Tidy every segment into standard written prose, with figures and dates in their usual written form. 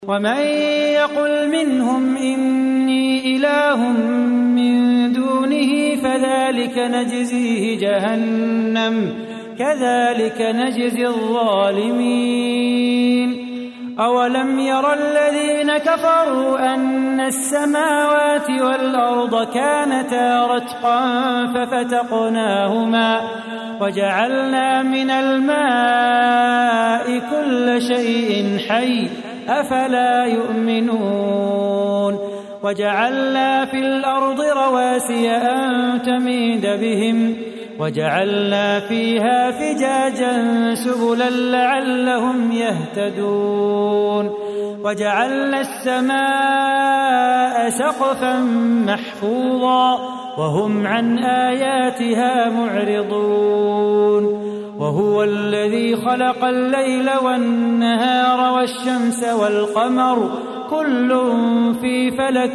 ومن يقل منهم إني إله من دونه فذلك نجزيه جهنم كذلك نجزي الظالمين. أولم ير الذين كفروا أن السماوات والأرض كانتا رتقا ففتقناهما وجعلنا من الماء كل شيء حي أفلا يؤمنون. وجعلنا في الأرض رواسي أن تميد بهم وجعلنا فيها فجاجا سبلا لعلهم يهتدون. وجعلنا السماء سقفا محفوظا وهم عن آياتها معرضون. وهو الذي خلق الليل والنهار والشمس والقمر كل في فلك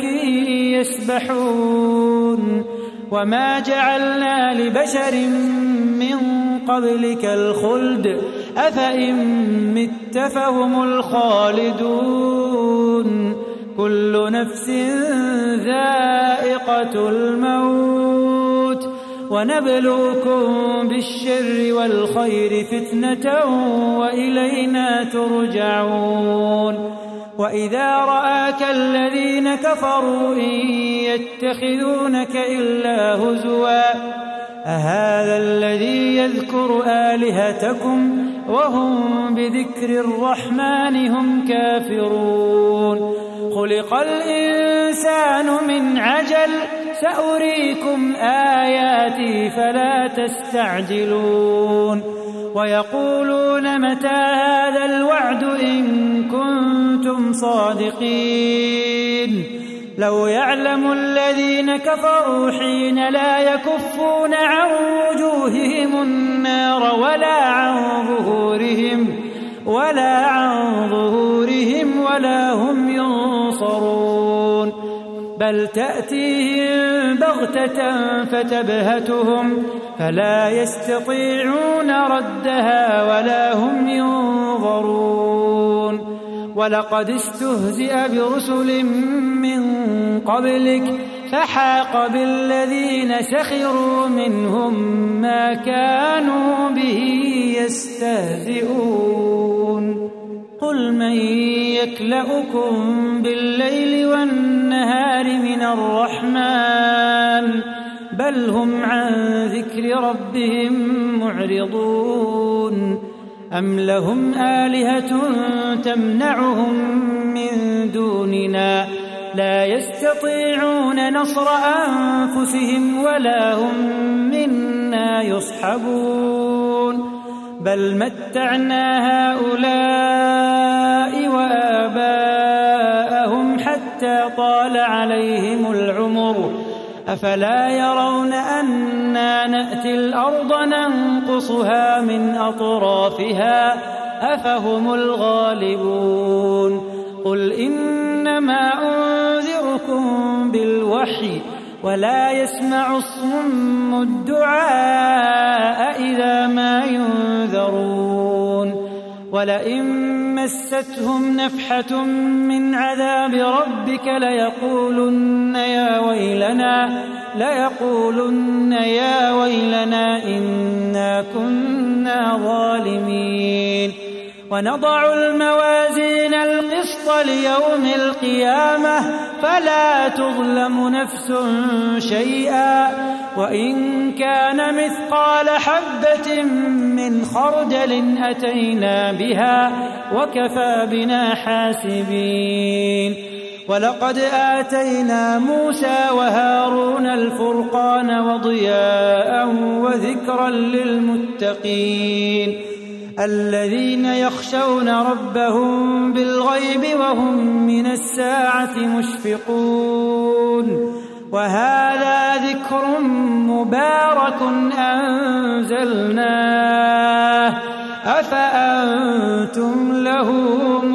يسبحون. وما جعلنا لبشر من قبلك الخلد أفإن مت فهم الخالدون. كل نفس ذائقة الموت ونبلوكم بالشر والخير فتنة وإلينا ترجعون. وإذا رآك الذين كفروا إن يتخذونك إلا هزوا أهذا الذي يذكر آلهتكم وهم بذكر الرحمن هم كافرون. خلق الإنسان من عجل سأريكم آياتي فلا تستعجلون. ويقولون متى هذا الوعد إن كنتم صادقين. لو يعلم الذين كفروا حين لا يكفون عن وجوههم النار ولا عن ظهورهم ولا هم ينصرون. بل تأتيهم بغتة فتبهتهم فلا يستطيعون ردها ولا هم ينظرون. ولقد استهزئ برسل من قبلك فحاق بالذين سخروا منهم ما كانوا به يستهزئون. قل من يكلؤكم بالليل والنهار من الرحمن بل هم عن ذكر ربهم معرضون. أم لهم آلهة تمنعهم من دوننا لا يستطيعون نصر أنفسهم ولا هم منا يصحبون. بل متعنا هؤلاء وآباءهم حتى طال عليهم العمر أفلا يرون أنا نأتي الأرض ننقصها من أطرافها أفهم الغالبون. قل إنما أنذركم بالوحي ولا يسمع الصم الدعاء إذا ما ينذرون. ولئن مستهم نفحة من عذاب ربك ليقولن يا ويلنا إنا كنا ظالمين. ونضع الموازين القسط ليوم القيامة فلا تظلم نفس شيئا وإن كان مثقال حبة من خردل أتينا بها وكفى بنا حاسبين. ولقد آتينا موسى وهارون الفرقان وضياء وذكرا للمتقين الذين يخشون ربهم بالغيب وهم من الساعة مشفقون. وهذا ذكر مبارك أنزلناه أفأنتم له